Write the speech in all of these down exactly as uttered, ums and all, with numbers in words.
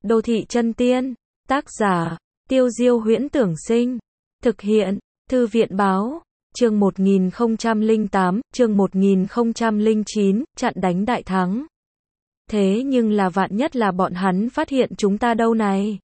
Đô thị chân tiên, tác giả, Tiêu Diêu Huyễn Tưởng Sinh, thực hiện, Thư viện Báo, chương một nghìn không trăm lẻ tám, chương một nghìn không trăm lẻ chín, chặn đánh đại thắng. Thế nhưng là vạn nhất là bọn hắn phát hiện chúng ta đâu này?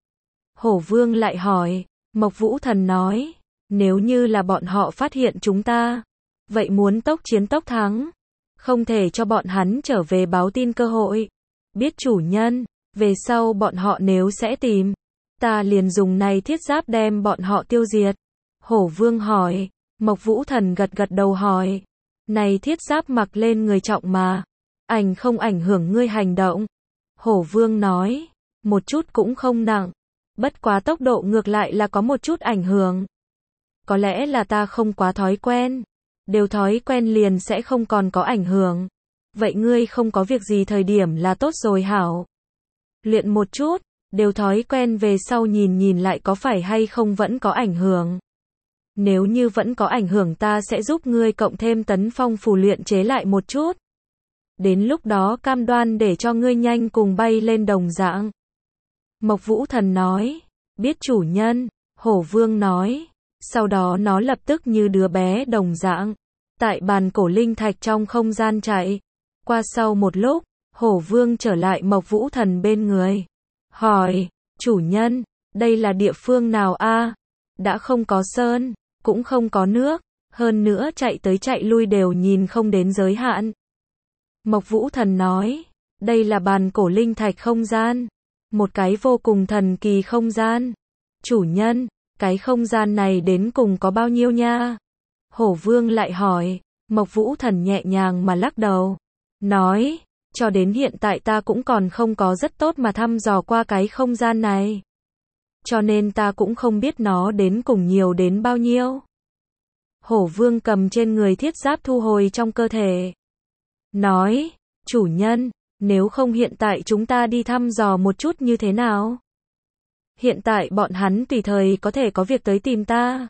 Hổ Vương lại hỏi, Mộc Vũ Thần nói, nếu như là bọn họ phát hiện chúng ta, vậy muốn tốc chiến tốc thắng, không thể cho bọn hắn trở về báo tin cơ hội. Biết chủ nhân, về sau bọn họ nếu sẽ tìm, ta liền dùng này thiết giáp đem bọn họ tiêu diệt. Hổ Vương hỏi, Mộc Vũ Thần gật gật đầu hỏi, này thiết giáp mặc lên người trọng mà, ảnh không ảnh hưởng ngươi hành động? Hổ Vương nói, một chút cũng không nặng, bất quá tốc độ ngược lại là có một chút ảnh hưởng. Có lẽ là ta không quá thói quen, đều thói quen liền sẽ không còn có ảnh hưởng. Vậy ngươi không có việc gì thời điểm là tốt rồi hảo. Luyện một chút, đều thói quen về sau nhìn nhìn lại có phải hay không vẫn có ảnh hưởng. Nếu như vẫn có ảnh hưởng ta sẽ giúp ngươi cộng thêm tấn phong phù luyện chế lại một chút. Đến lúc đó cam đoan để cho ngươi nhanh cùng bay lên đồng dạng. Mộc Vũ Thần nói, biết chủ nhân. Hổ Vương nói, sau đó nó lập tức như đứa bé đồng dạng, tại bàn cổ linh thạch trong không gian chạy. Qua sau một lúc, Hổ Vương trở lại Mộc Vũ Thần bên người. Hỏi, chủ nhân, đây là địa phương nào a? Đã không có sơn, cũng không có nước, hơn nữa chạy tới chạy lui đều nhìn không đến giới hạn. Mộc Vũ Thần nói, đây là bàn cổ linh thạch không gian, một cái vô cùng thần kỳ không gian. Chủ nhân, cái không gian này đến cùng có bao nhiêu nha? Hổ Vương lại hỏi. Mộc Vũ Thần nhẹ nhàng mà lắc đầu, nói, cho đến hiện tại ta cũng còn không có rất tốt mà thăm dò qua cái không gian này. Cho nên ta cũng không biết nó đến cùng nhiều đến bao nhiêu. Hổ Vương cầm trên người thiết giáp thu hồi trong cơ thể. Nói, chủ nhân, nếu không hiện tại chúng ta đi thăm dò một chút như thế nào? Hiện tại bọn hắn tùy thời có thể có việc tới tìm ta.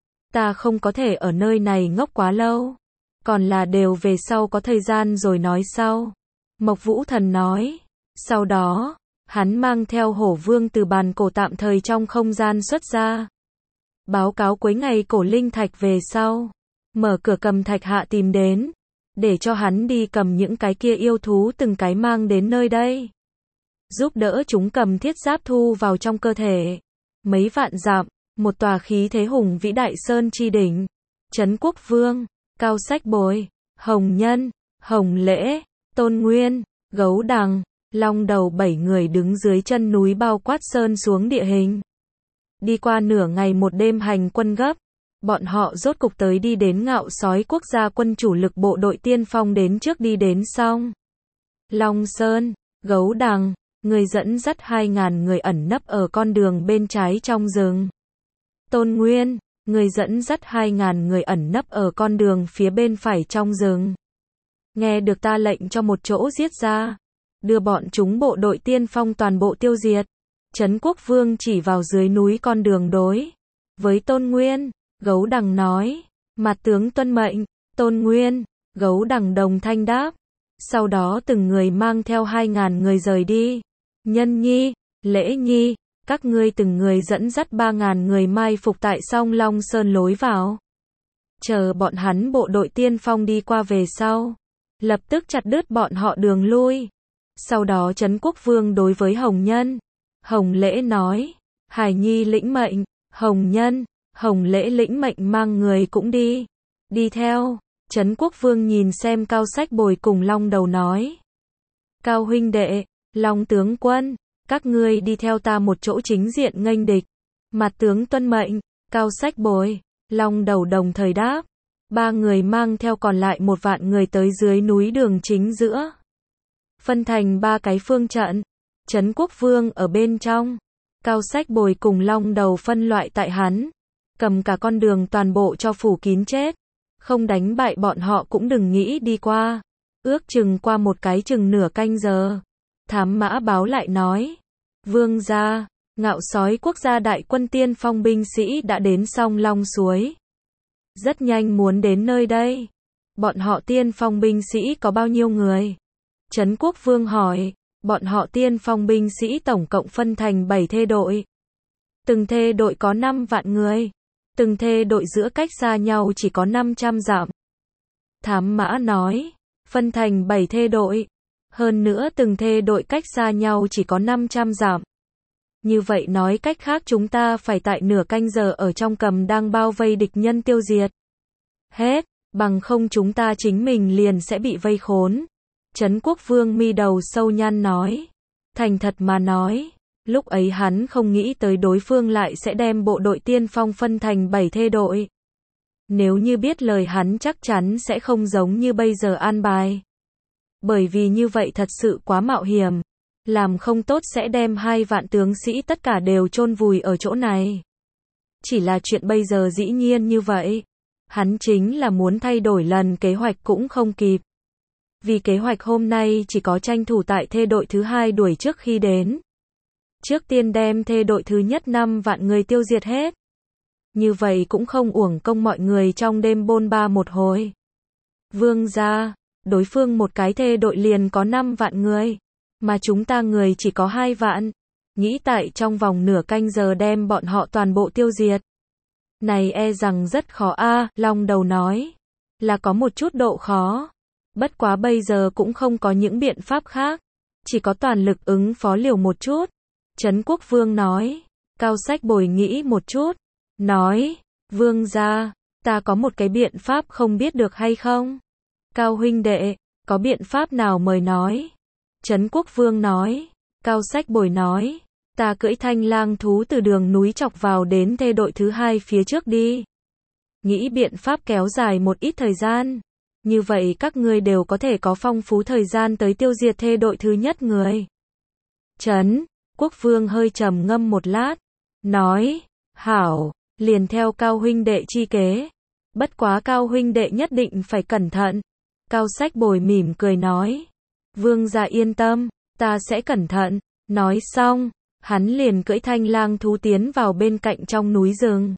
Ta không có thể ở nơi này ngốc quá lâu. Còn là đều về sau có thời gian rồi nói sau. Mộc Vũ Thần nói. Sau đó, hắn mang theo Hổ Vương từ bàn cổ tạm thời trong không gian xuất ra. Báo cáo cuối ngày cổ linh thạch về sau. Mở cửa cầm thạch hạ tìm đến. Để cho hắn đi cầm những cái kia yêu thú từng cái mang đến nơi đây. Giúp đỡ chúng cầm thiết giáp thu vào trong cơ thể. Mấy vạn dặm, một tòa khí thế hùng vĩ đại sơn chi đỉnh. Trấn Quốc Vương, Cao Sách Bồi, Hồng Nhân, Hồng Lễ, Tôn Nguyên, Gấu Đằng, Long Đầu bảy người đứng dưới chân núi bao quát sơn xuống địa hình. Đi qua nửa ngày một đêm hành quân gấp, bọn họ rốt cục tới đi đến Ngạo Sói quốc gia quân chủ lực bộ đội tiên phong đến trước đi đến xong. Long Sơn, Gấu Đằng, người dẫn dắt hai ngàn người ẩn nấp ở con đường bên trái trong rừng. Tôn Nguyên, người dẫn dắt hai ngàn người ẩn nấp ở con đường phía bên phải trong rừng. Nghe được ta lệnh cho một chỗ giết ra, đưa bọn chúng bộ đội tiên phong toàn bộ tiêu diệt. Trấn Quốc Vương chỉ vào dưới núi con đường đối với Tôn Nguyên. Gấu Đằng nói, mặt tướng tuân mệnh. Tôn Nguyên, Gấu Đằng đồng thanh đáp. Sau đó từng người mang theo hai ngàn người rời đi. Nhân Nhi, Lễ Nhi, các ngươi từng người dẫn dắt ba ngàn người mai phục tại Song Long Sơn lối vào. Chờ bọn hắn bộ đội tiên phong đi qua về sau, lập tức chặt đứt bọn họ đường lui. Sau đó Trấn Quốc Vương đối với Hồng Nhân, Hồng Lễ nói, Hải Nhi lĩnh mệnh. Hồng Nhân, Hồng Lễ lĩnh mệnh mang người cũng đi. Đi theo. Trấn Quốc Vương nhìn xem Cao Sách Bồi cùng Long Đầu nói, Cao huynh đệ, Long tướng quân, các ngươi đi theo ta một chỗ chính diện nghênh địch. Mặt tướng tuân mệnh. Cao Sách Bồi, Long Đầu đồng thời đáp. Ba người mang theo còn lại một vạn người tới dưới núi đường chính giữa. Phân thành ba cái phương trận. Trấn Quốc Vương ở bên trong. Cao Sách Bồi cùng Long Đầu phân loại tại hắn. Cầm cả con đường toàn bộ cho phủ kín chết. Không đánh bại bọn họ cũng đừng nghĩ đi qua. Ước chừng qua một cái chừng nửa canh giờ. Thám mã báo lại nói, Vương gia, Ngạo Sói quốc gia đại quân tiên phong binh sĩ đã đến Song Long suối. Rất nhanh muốn đến nơi đây. Bọn họ tiên phong binh sĩ có bao nhiêu người? Trấn Quốc Vương hỏi, Bọn họ tiên phong binh sĩ tổng cộng phân thành bảy thê đội. Từng thê đội có năm vạn người. Từng thê đội giữa cách xa nhau chỉ có năm trăm dặm. Thám mã nói, phân thành bảy thê đội. Hơn nữa từng thê đội cách xa nhau chỉ có năm trăm dặm. Như vậy nói cách khác chúng ta phải tại nửa canh giờ ở trong cầm đang bao vây địch nhân tiêu diệt. Hết, bằng không chúng ta chính mình liền sẽ bị vây khốn. Trấn Quốc Vương mi đầu sâu nhăn nói. Thành thật mà nói, lúc ấy hắn không nghĩ tới đối phương lại sẽ đem bộ đội tiên phong phân thành bảy thê đội. Nếu như biết lời hắn chắc chắn sẽ không giống như bây giờ an bài. Bởi vì như vậy thật sự quá mạo hiểm. Làm không tốt sẽ đem hai vạn tướng sĩ tất cả đều chôn vùi ở chỗ này. Chỉ là chuyện bây giờ dĩ nhiên như vậy. Hắn chính là muốn thay đổi lần kế hoạch cũng không kịp. Vì kế hoạch hôm nay chỉ có tranh thủ tại thê đội thứ hai đuổi trước khi đến. Trước tiên đem thê đội thứ nhất năm vạn người tiêu diệt hết. Như vậy cũng không uổng công mọi người trong đêm bôn ba một hồi. Vương gia, đối phương một cái thê đội liền có năm vạn người. Mà chúng ta người chỉ có hai vạn. Nghĩ tại trong vòng nửa canh giờ đem bọn họ toàn bộ tiêu diệt. Này e rằng rất khó a, à, Long Đầu nói. Là có một chút độ khó. Bất quá bây giờ cũng không có những biện pháp khác. Chỉ có toàn lực ứng phó liều một chút. Trấn Quốc Vương nói. Cao Sách Bồi nghĩ một chút. Nói. Vương gia, ta có một cái biện pháp không biết được hay không? Cao huynh đệ, có biện pháp nào mời nói? Trấn Quốc Vương nói. Cao Sách Bồi nói. Ta cưỡi thanh lang thú từ đường núi chọc vào đến thê đội thứ hai phía trước đi. Nghĩ biện pháp kéo dài một ít thời gian. Như vậy các ngươi đều có thể có phong phú thời gian tới tiêu diệt thê đội thứ nhất người. Trấn Quốc Vương hơi trầm ngâm một lát. Nói. Hảo, liền theo Cao huynh đệ chi kế. Bất quá Cao huynh đệ nhất định phải cẩn thận. Cao Sách Bồi mỉm cười nói. Vương gia yên tâm, ta sẽ cẩn thận. Nói xong, hắn liền cưỡi thanh lang thú tiến vào bên cạnh trong núi rừng.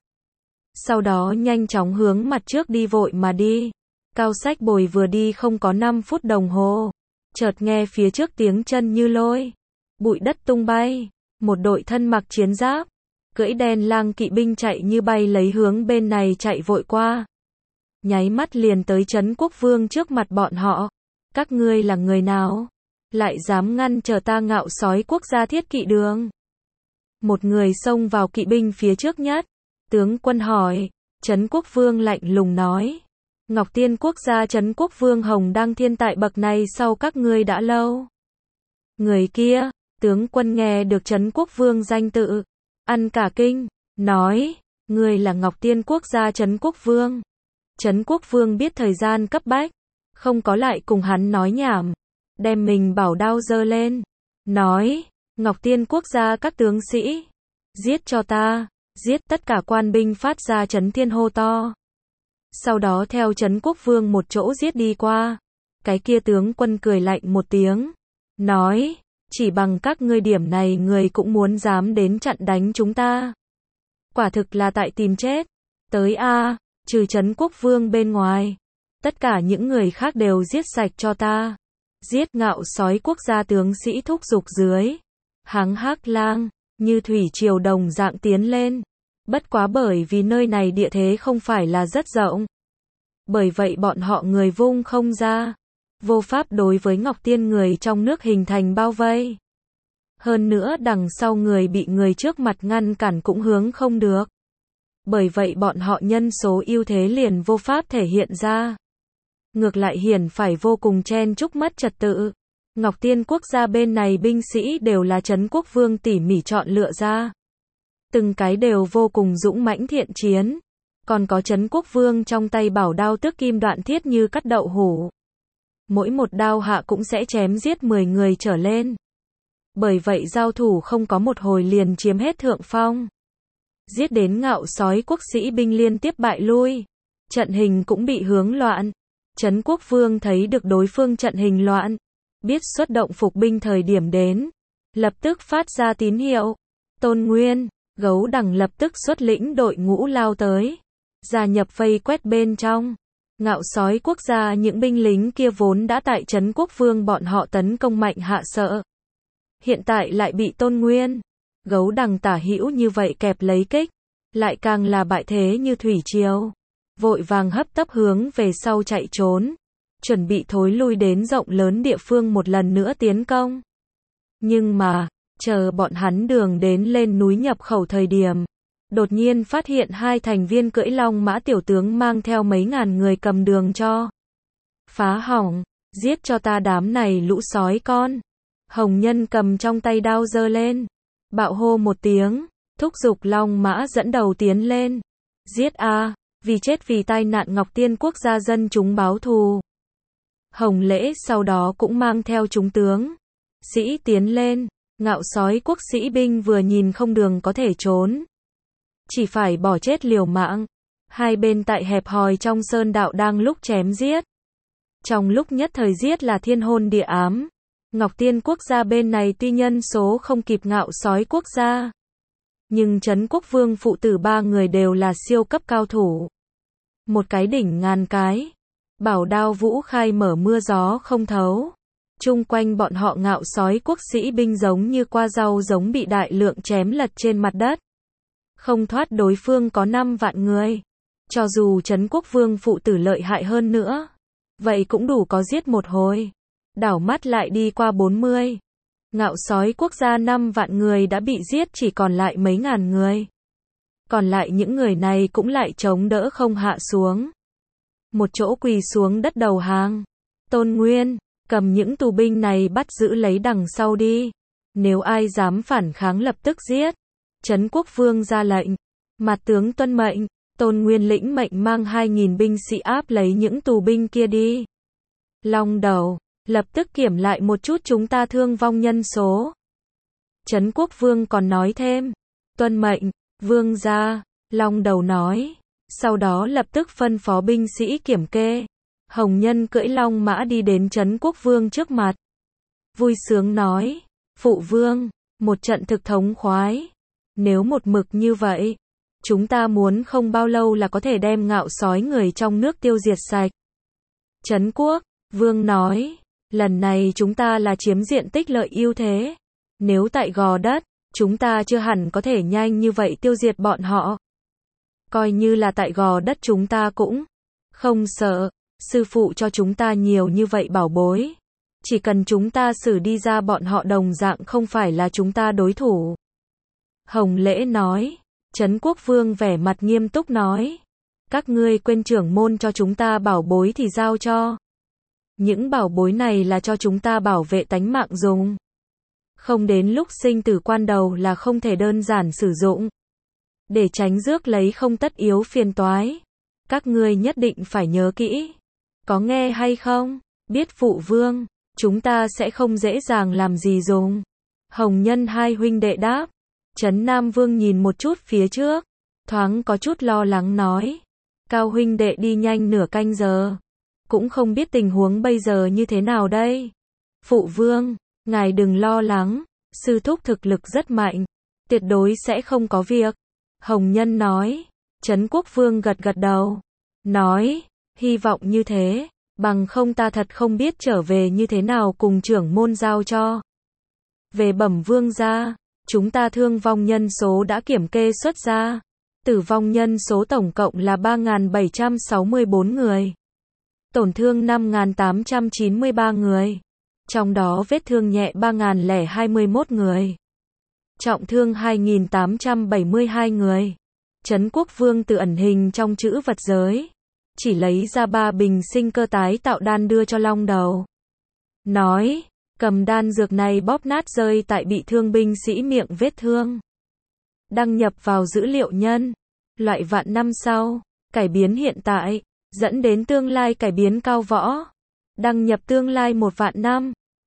Sau đó nhanh chóng hướng mặt trước đi vội mà đi. Cao Sách Bồi vừa đi không có năm phút đồng hồ. Chợt nghe phía trước tiếng chân như lôi. Bụi đất tung bay. Một đội thân mặc chiến giáp. Cưỡi đen lang kỵ binh chạy như bay lấy hướng bên này chạy vội qua. Nháy mắt liền tới Trấn Quốc Vương trước mặt bọn họ. Các ngươi là người nào? Lại dám ngăn trở ta Ngạo Sói quốc gia thiết kỵ đường? Một người xông vào kỵ binh phía trước nhất. Tướng quân hỏi. Trấn Quốc Vương lạnh lùng nói. Ngọc Tiên quốc gia Trấn Quốc Vương Hồng Đăng thiên tại bậc này sau các ngươi đã lâu. Người kia, tướng quân nghe được Trấn Quốc Vương danh tự. Ăn cả kinh, nói. Người là Ngọc Tiên quốc gia Trấn Quốc Vương. Trấn Quốc Vương biết thời gian cấp bách. Không có lại cùng hắn nói nhảm. Đem mình bảo đao giơ lên. Nói. Ngọc Tiên quốc gia các tướng sĩ. Giết cho ta. Giết tất cả quan binh phát ra chấn thiên hô to. Sau đó theo Trấn Quốc Vương một chỗ giết đi qua. Cái kia tướng quân cười lạnh một tiếng. Nói. Chỉ bằng các ngươi điểm này người cũng muốn dám đến chặn đánh chúng ta. Quả thực là tại tìm chết. Tới a, trừ Trấn Quốc Vương bên ngoài. Tất cả những người khác đều giết sạch cho ta. Giết Ngạo Sói quốc gia tướng sĩ thúc giục dưới. Háng hắc lang, như thủy triều đồng dạng tiến lên. Bất quá bởi vì nơi này địa thế không phải là rất rộng. Bởi vậy bọn họ người vung không ra. Vô pháp đối với Ngọc Tiên người trong nước hình thành bao vây. Hơn nữa đằng sau người bị người trước mặt ngăn cản cũng hướng không được. Bởi vậy bọn họ nhân số ưu thế liền vô pháp thể hiện ra. Ngược lại hiển phải vô cùng chen chúc mất trật tự. Ngọc Tiên quốc gia bên này binh sĩ đều là Trấn Quốc Vương tỉ mỉ chọn lựa ra. Từng cái đều vô cùng dũng mãnh thiện chiến. Còn có Trấn Quốc Vương trong tay bảo đao tước kim đoạn thiết như cắt đậu hủ. Mỗi một đao hạ cũng sẽ chém giết mười người trở lên. Bởi vậy giao thủ không có một hồi liền chiếm hết thượng phong. Giết đến Ngạo Sói quốc sĩ binh liên tiếp bại lui. Trận hình cũng bị hướng loạn. Trấn Quốc Vương thấy được đối phương trận hình loạn. Biết xuất động phục binh thời điểm đến. Lập tức phát ra tín hiệu. Tôn Nguyên, Gấu Đằng lập tức xuất lĩnh đội ngũ lao tới. Gia nhập vây quét bên trong. Ngạo Sói quốc gia những binh lính kia vốn đã tại Trấn Quốc Vương bọn họ tấn công mạnh hạ sợ. hiện tại lại bị Tôn Nguyên, Gấu Đằng tả hữu như vậy kẹp lấy kích, lại càng là bại thế như thủy triều, vội vàng hấp tấp hướng về sau chạy trốn, chuẩn bị thối lui đến rộng lớn địa phương một lần nữa tiến công. Nhưng mà, chờ bọn hắn đường đến lên núi nhập khẩu thời điểm, đột nhiên phát hiện hai thành viên cưỡi long mã tiểu tướng mang theo mấy ngàn người cầm đường cho phá hỏng, giết cho ta đám này lũ sói con. Hồng Nhân cầm trong tay đao giơ lên, bạo hô một tiếng, thúc giục long mã dẫn đầu tiến lên. Giết a, vì chết vì tai nạn Ngọc Tiên quốc gia dân chúng báo thù. Hồng Lễ sau đó cũng mang theo chúng tướng sĩ tiến lên, Ngạo Sói quốc sĩ binh vừa nhìn không đường có thể trốn, chỉ phải bỏ chết liều mạng. Hai bên tại hẹp hòi trong sơn đạo đang lúc chém giết. Trong lúc nhất thời giết là thiên hôn địa ám. Ngọc Tiên quốc gia bên này tuy nhân số không kịp Ngạo Sói quốc gia, nhưng Trấn Quốc Vương phụ tử ba người đều là siêu cấp cao thủ. Một cái đỉnh ngàn cái, bảo đao vũ khai mở mưa gió không thấu. Chung quanh bọn họ Ngạo Sói quốc sĩ binh giống như qua rau giống bị đại lượng chém lật trên mặt đất. Không thoát đối phương có năm vạn người. Cho dù Trấn Quốc Vương phụ tử lợi hại hơn nữa, vậy cũng đủ có giết một hồi. Đảo mắt lại đi qua bốn mươi. Ngạo Sói quốc gia năm vạn người đã bị giết chỉ còn lại mấy ngàn người. Còn lại những người này cũng lại chống đỡ không hạ xuống. Một chỗ quỳ xuống đất đầu hàng. Tôn Nguyên, cầm những tù binh này bắt giữ lấy đằng sau đi. Nếu ai dám phản kháng lập tức giết. Trấn Quốc Vương ra lệnh. Mặt tướng tuân mệnh. Tôn Nguyên lĩnh mệnh mang hai nghìn binh sĩ áp lấy những tù binh kia đi. Long Đầu, lập tức kiểm lại một chút chúng ta thương vong nhân số. Trấn Quốc Vương còn nói thêm. Tuân mệnh, Vương gia, Long Đầu nói. Sau đó lập tức phân phó binh sĩ kiểm kê. Hồng Nhân cưỡi long mã đi đến Trấn Quốc Vương trước mặt. Vui sướng nói. Phụ Vương, một trận thực thống khoái. Nếu một mực như vậy, chúng ta muốn không bao lâu là có thể đem Ngạo Sói người trong nước tiêu diệt sạch. Trấn Quốc Vương nói. Lần này chúng ta là chiếm diện tích lợi ưu thế. Nếu tại gò đất, chúng ta chưa hẳn có thể nhanh như vậy tiêu diệt bọn họ. Coi như là tại gò đất chúng ta cũng không sợ. Sư phụ cho chúng ta nhiều như vậy bảo bối. Chỉ cần chúng ta xử đi ra bọn họ đồng dạng không phải là chúng ta đối thủ. Hồng Lễ nói. Trấn Quốc Vương vẻ mặt nghiêm túc nói. Các ngươi quên trưởng môn cho chúng ta bảo bối thì giao cho. Những bảo bối này là cho chúng ta bảo vệ tánh mạng dùng. Không đến lúc sinh tử quan đầu là không thể đơn giản sử dụng. Để tránh rước lấy không tất yếu phiền toái. Các ngươi nhất định phải nhớ kỹ. Có nghe hay không? Biết Phụ Vương, chúng ta sẽ không dễ dàng làm gì dùng. Hồng Nhân hai huynh đệ đáp. Trấn Nam Vương nhìn một chút phía trước, thoáng có chút lo lắng nói. Cao huynh đệ đi nhanh nửa canh giờ. Cũng không biết tình huống bây giờ như thế nào đây. Phụ Vương, ngài đừng lo lắng, sư thúc thực lực rất mạnh, tuyệt đối sẽ không có việc. Hồng Nhân nói. Trấn Quốc Vương gật gật đầu, nói, hy vọng như thế, bằng không ta thật không biết trở về như thế nào cùng trưởng môn giao cho. Về bẩm vương gia, chúng ta thương vong nhân số đã kiểm kê xuất ra. Tử vong nhân số tổng cộng là ba nghìn bảy trăm sáu mươi bốn người. Tổn thương năm nghìn tám trăm chín mươi ba người. Trong đó vết thương nhẹ ba nghìn lẻ hai mươi mốt người. Trọng thương hai nghìn tám trăm bảy mươi hai người. Trấn Quốc Vương tự ẩn hình trong chữ vật giới. Chỉ lấy ra ba bình sinh cơ tái tạo đan đưa cho Long Đầu. Nói, cầm đan dược này bóp nát rơi tại bị thương binh sĩ miệng vết thương. Đăng nhập vào dữ liệu nhân. Loại vạn năm sau, cải biến hiện tại, dẫn đến tương lai cải biến cao võ. Đăng nhập tương lai một vạn năm.